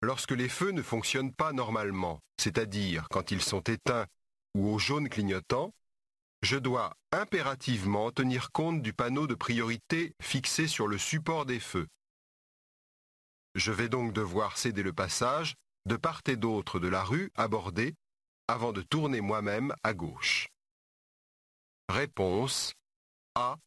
Lorsque les feux ne fonctionnent pas normalement, c'est-à-dire quand ils sont éteints ou au jaune clignotant, je dois impérativement tenir compte du panneau de priorité fixé sur le support des feux. Je vais donc devoir céder le passage de part et d'autre de la rue abordée avant de tourner moi-même à gauche. Réponse A.